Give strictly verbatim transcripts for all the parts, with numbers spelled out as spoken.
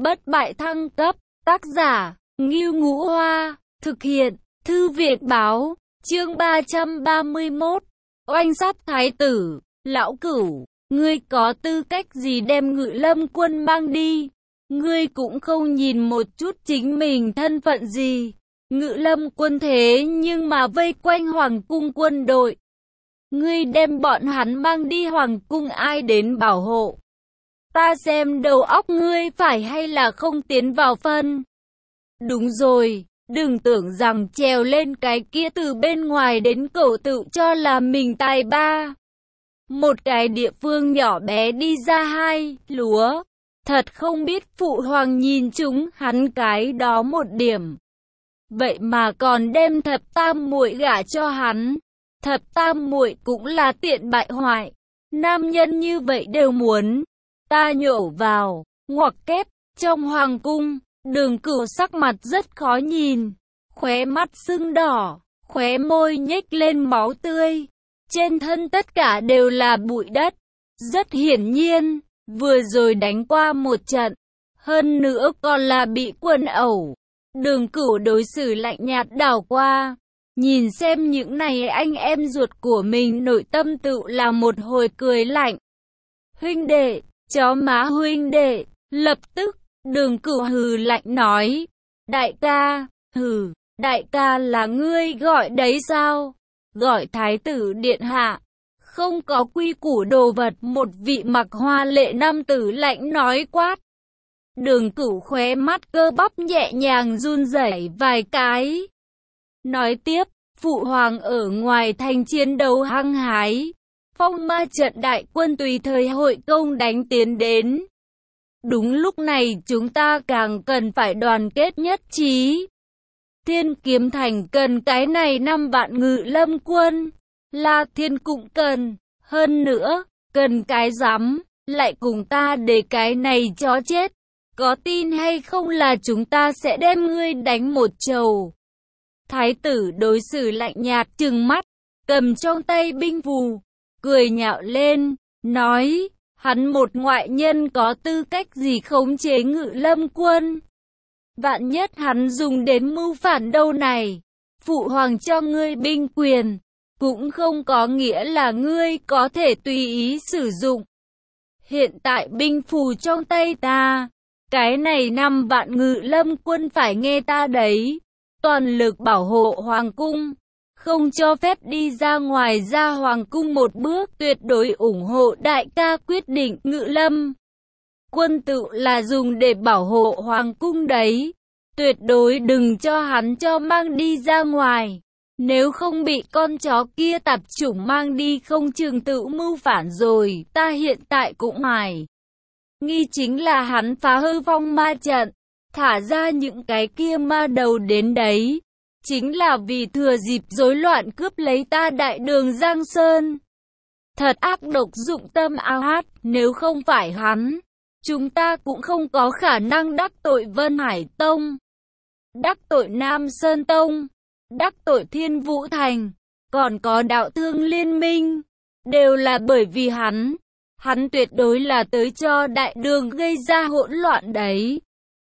Bất bại thăng cấp, tác giả, Ngưu Ngũ Hoa, thực hiện, Thư viện báo, chương ba trăm ba mươi mốt, oanh sát thái tử, lão cửu, ngươi có tư cách gì đem Ngự Lâm quân mang đi, ngươi cũng không nhìn một chút chính mình thân phận gì, Ngự Lâm quân thế nhưng mà vây quanh Hoàng cung quân đội, ngươi đem bọn hắn mang đi Hoàng cung ai đến bảo hộ? Ta xem đầu óc ngươi phải hay là không tiến vào phân. Đúng rồi, đừng tưởng rằng trèo lên cái kia từ bên ngoài đến cổ tự cho là mình tài ba. Một cái địa phương nhỏ bé đi ra hai lúa. Thật không biết phụ hoàng nhìn chúng hắn cái đó một điểm. Vậy mà còn đem thập tam muội gả cho hắn. Thập tam muội cũng là tiện bại hoại. Nam nhân như vậy đều muốn. Ta nhổ vào, ngoặc kép, trong hoàng cung, Đường Cửu sắc mặt rất khó nhìn, khóe mắt sưng đỏ, khóe môi nhếch lên máu tươi, trên thân tất cả đều là bụi đất. Rất hiển nhiên, vừa rồi đánh qua một trận, hơn nữa còn là bị quần ẩu. Đường Cửu đối xử lạnh nhạt đảo qua, nhìn xem những này anh em ruột của mình, nội tâm tự là một hồi cười lạnh. Huynh đệ, chó má huynh đệ, lập tức, Đường Cửu hừ lạnh nói, đại ca, hừ, đại ca là ngươi gọi đấy sao? Gọi thái tử điện hạ, không có quy củ đồ vật. Một vị mặc hoa lệ nam tử lạnh nói quát. Đường Cửu khóe mắt cơ bắp nhẹ nhàng run rẩy vài cái. Nói tiếp, phụ hoàng ở ngoài thành chiến đấu hăng hái. Phong ma trận đại quân tùy thời hội công đánh tiến đến. Đúng lúc này chúng ta càng cần phải đoàn kết nhất trí. Thiên Kiếm Thành cần cái này năm vạn Ngự Lâm quân. La Thiên cũng cần. Hơn nữa, cần cái rắm, lại cùng ta để cái này chó chết. Có tin hay không là chúng ta sẽ đem ngươi đánh một trầu. Thái tử đối xử lạnh nhạt trừng mắt, cầm trong tay binh phù, cười nhạo lên, nói, hắn một ngoại nhân có tư cách gì khống chế Ngự Lâm quân. Vạn nhất hắn dùng đến mưu phản đâu này, phụ hoàng cho ngươi binh quyền, cũng không có nghĩa là ngươi có thể tùy ý sử dụng. Hiện tại binh phù trong tay ta, cái này năm vạn Ngự Lâm quân phải nghe ta đấy, toàn lực bảo hộ hoàng cung. Không cho phép đi ra ngoài ra hoàng cung một bước, tuyệt đối ủng hộ đại ca quyết định. Ngự Lâm quân tự là dùng để bảo hộ hoàng cung đấy, tuyệt đối đừng cho hắn cho mang đi ra ngoài, nếu không bị con chó kia tạp chủng mang đi không chừng tự mưu phản rồi. Ta hiện tại cũng hoài nghi chính là hắn phá hư phong ma trận, thả ra những cái kia ma đầu đến đấy, chính là vì thừa dịp rối loạn cướp lấy ta Đại Đường Giang Sơn. Thật ác độc dụng tâm ao hát, nếu không phải hắn, chúng ta cũng không có khả năng đắc tội Vân Hải Tông, đắc tội Nam Sơn Tông, đắc tội Thiên Vũ Thành, còn có Đạo Thương Liên Minh, đều là bởi vì hắn. Hắn tuyệt đối là tới cho Đại Đường gây ra hỗn loạn đấy.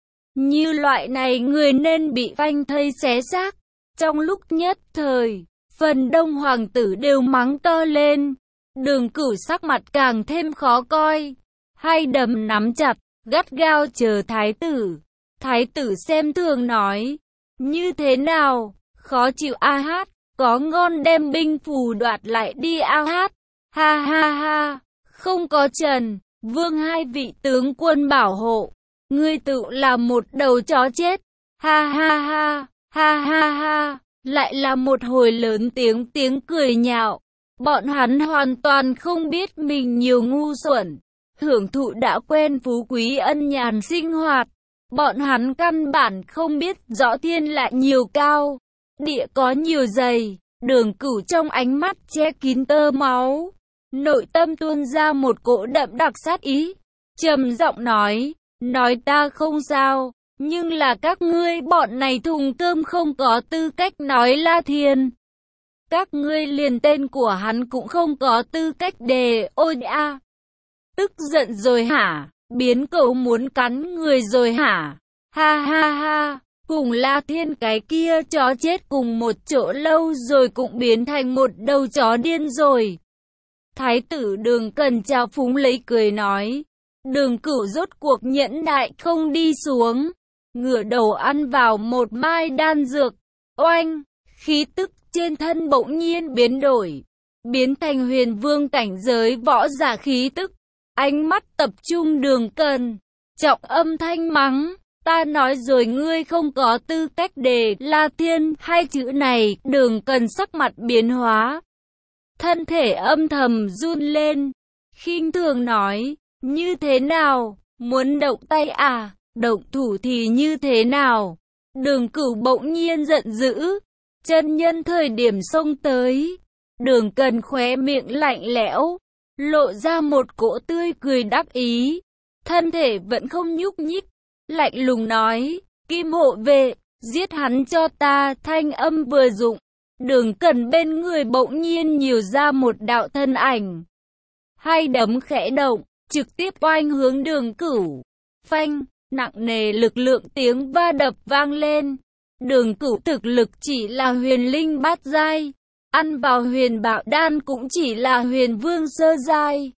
Như loại này người nên bị phanh thây xé xác. Trong lúc nhất thời, phần đông hoàng tử đều mắng to lên. Đường Cửu sắc mặt càng thêm khó coi, hai đấm nắm chặt, gắt gao chờ thái tử. Thái tử xem thường nói, như thế nào, khó chịu a hát, có ngon đem binh phù đoạt lại đi a hát. Ha ha ha, không có Trần, Vương hai vị tướng quân bảo hộ, ngươi tự là một đầu chó chết. Ha ha ha. Ha ha ha, lại là một hồi lớn tiếng tiếng cười nhạo. Bọn hắn hoàn toàn không biết mình nhiều ngu xuẩn, hưởng thụ đã quen phú quý ân nhàn sinh hoạt. Bọn hắn căn bản không biết rõ thiên lại nhiều cao, địa có nhiều dày. Đường Cửu trong ánh mắt che kín tơ máu, nội tâm tuôn ra một cỗ đậm đặc sát ý, trầm giọng nói, nói ta không sao. Nhưng là các ngươi bọn này thùng cơm không có tư cách nói La Thiên. Các ngươi liền tên của hắn cũng không có tư cách đề ôi a. Tức giận rồi hả? biến cậu muốn cắn người rồi hả? Ha ha ha, cùng La Thiên cái kia chó chết cùng một chỗ lâu rồi cũng biến thành một đầu chó điên rồi. Thái tử Đường Cần chào phúng lấy cười nói. Đường Cửu rốt cuộc nhẫn nại không đi xuống, ngửa đầu ăn vào một mai đan dược. Oanh, khí tức trên thân bỗng nhiên biến đổi, biến thành huyền vương cảnh giới võ giả khí tức. Ánh mắt tập trung Đường Cần, trọng âm thanh mắng. Ta nói rồi ngươi không có tư cách để La Thiên hai chữ này. Đường Cần sắc mặt biến hóa, thân thể âm thầm run lên, khinh thường nói. Như thế nào? Muốn động tay à? Động thủ thì như thế nào? Đường Cửu bỗng nhiên giận dữ, chân nhân thời điểm xông tới. Đường Cần khóe miệng lạnh lẽo, lộ ra một cỗ tươi cười đắc ý, thân thể vẫn không nhúc nhích, lạnh lùng nói. Kim hộ vệ, giết hắn cho ta. Thanh âm vừa dụng, Đường Cần bên người bỗng nhiên nhiều ra một đạo thân ảnh, hai đấm khẽ động, trực tiếp oanh hướng Đường Cửu. Phanh, nặng nề lực lượng tiếng va đập vang lên. Đường Cửu thực lực chỉ là huyền linh bát giai, ăn vào huyền bảo đan cũng chỉ là huyền vương sơ giai,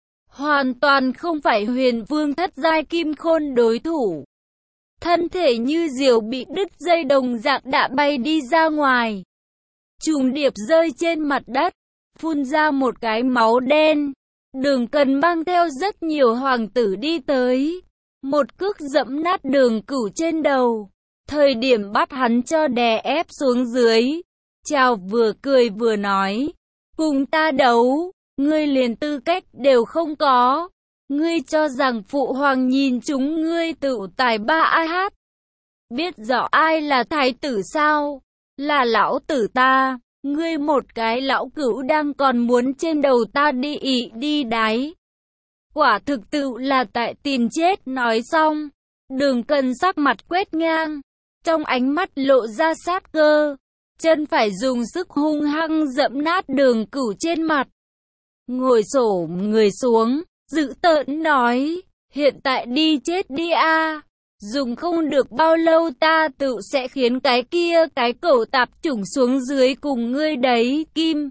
hoàn toàn không phải huyền vương thất giai Kim Khôn đối thủ. Thân thể như diều bị đứt dây đồng dạng đã bay đi ra ngoài, trùng điệp rơi trên mặt đất, phun ra một cái máu đen. Đường Cần mang theo rất nhiều hoàng tử đi tới, một cước dẫm nát Đường Cửu trên đầu, thời điểm bắt hắn cho đè ép xuống dưới. Chào vừa cười vừa nói, cùng ta đấu, ngươi liền tư cách đều không có. Ngươi cho rằng phụ hoàng nhìn chúng ngươi tự tài ba ai hát, biết rõ ai là thái tử sao? Là lão tử ta. Ngươi một cái lão cửu đang còn muốn trên đầu ta đi ị đi đáy, quả thực tự là tại tìm chết. Nói xong, Đường Cần sắc mặt quét ngang, trong ánh mắt lộ ra sát cơ, chân phải dùng sức hung hăng dẫm nát Đường Cửu trên mặt. Ngồi xổm người xuống, dữ tợn nói, hiện tại đi chết đi a, dùng không được bao lâu ta tự sẽ khiến cái kia cái cẩu tạp chủng xuống dưới cùng ngươi đấy. Kim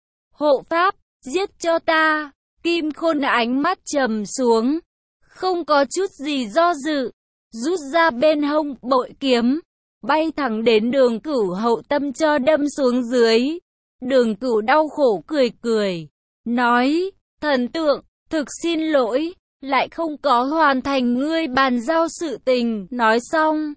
hộ pháp, giết cho ta. Kim Khôn ánh mắt trầm xuống, không có chút gì do dự, rút ra bên hông bội kiếm, bay thẳng đến Đường Cửu hậu tâm cho đâm xuống dưới. Đường Cửu đau khổ cười cười, nói, thần tượng, thực xin lỗi, lại không có hoàn thành ngươi bàn giao sự tình. Nói xong,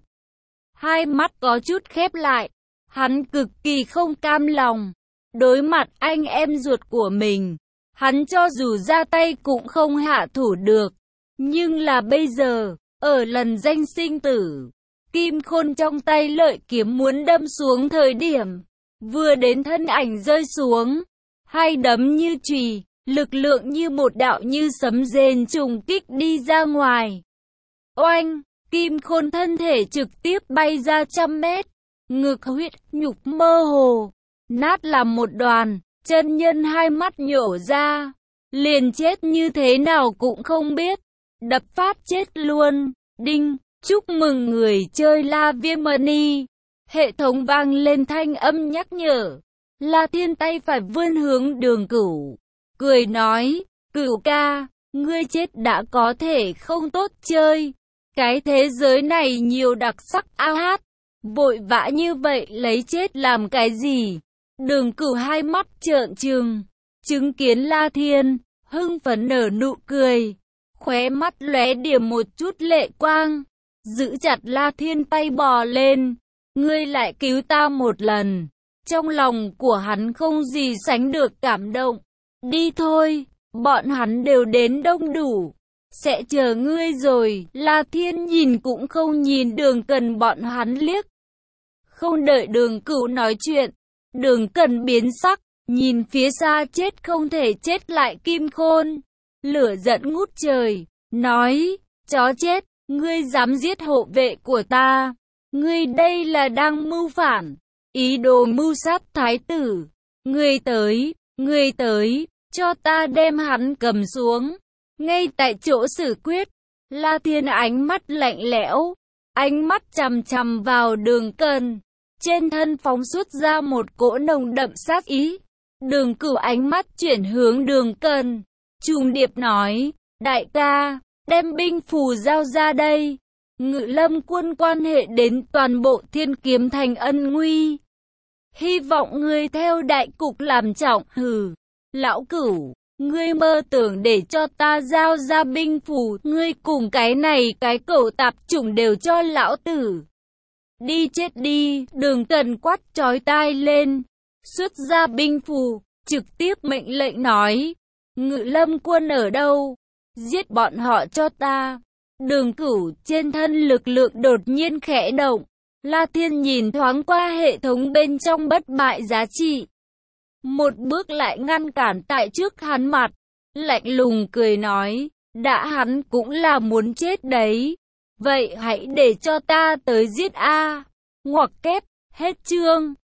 hai mắt có chút khép lại, hắn cực kỳ không cam lòng. Đối mặt anh em ruột của mình, hắn cho dù ra tay cũng không hạ thủ được. Nhưng là bây giờ, ở lần danh sinh tử, Kim Khôn trong tay lợi kiếm muốn đâm xuống thời điểm, vừa đến thân ảnh rơi xuống, hai đấm như chùy, lực lượng như một đạo như sấm rền trùng kích đi ra ngoài. Oanh, Kim Khôn thân thể trực tiếp bay ra trăm mét, ngực huyết nhục mơ hồ, nát làm một đoàn. Chân nhân hai mắt nhổ ra, liền chết như thế nào cũng không biết, đập phát chết luôn. Đinh, chúc mừng người chơi La Viêm Money. Hệ thống vang lên thanh âm nhắc nhở. La Thiên tay phải vươn hướng Đường Cửu, cười nói, Cửu ca, ngươi chết đã có thể không tốt chơi. Cái thế giới này nhiều đặc sắc a hát, vội vã như vậy lấy chết làm cái gì? Đường Cửu hai mắt trợn trừng, chứng kiến La Thiên, hưng phấn nở nụ cười, khóe mắt lóe điểm một chút lệ quang, giữ chặt La Thiên tay bò lên, ngươi lại cứu ta một lần. Trong lòng của hắn không gì sánh được cảm động. Đi thôi, bọn hắn đều đến đông đủ, sẽ chờ ngươi rồi. La Thiên nhìn cũng không nhìn Đường Cần bọn hắn liếc. Không đợi Đường Cửu nói chuyện, Đường Cần biến sắc, nhìn phía xa chết không thể chết lại Kim Khôn, lửa giận ngút trời, nói, chó chết, ngươi dám giết hộ vệ của ta, ngươi đây là đang mưu phản, ý đồ mưu sát thái tử. Ngươi tới, ngươi tới, cho ta đem hắn cầm xuống, ngay tại chỗ xử quyết. La Thiên ánh mắt lạnh lẽo, ánh mắt chằm chằm vào Đường Cần, trên thân phóng xuất ra một cỗ nồng đậm sát ý. Đường Cửu ánh mắt chuyển hướng Đường Cần, trùng điệp nói, đại ca, đem binh phù giao ra đây. Ngự Lâm quân quan hệ đến toàn bộ Thiên Kiếm Thành ân nguy. Hy vọng ngươi theo đại cục làm trọng. Hừ, lão Cửu, ngươi mơ tưởng để cho ta giao ra binh phù, ngươi cùng cái này cái cẩu tạp chủng đều cho lão tử. Đi chết đi. Đường Cần quát chói tai lên, xuất ra binh phù, trực tiếp mệnh lệnh nói, Ngự Lâm quân ở đâu? Giết bọn họ cho ta. Đường Cửu trên thân lực lượng đột nhiên khẽ động. La Thiên nhìn thoáng qua hệ thống bên trong bất bại giá trị, một bước lại ngăn cản tại trước hắn mặt, lạnh lùng cười nói, đã hắn cũng là muốn chết đấy, vậy hãy để cho ta tới giết a. Ngoặc kép, hết chương.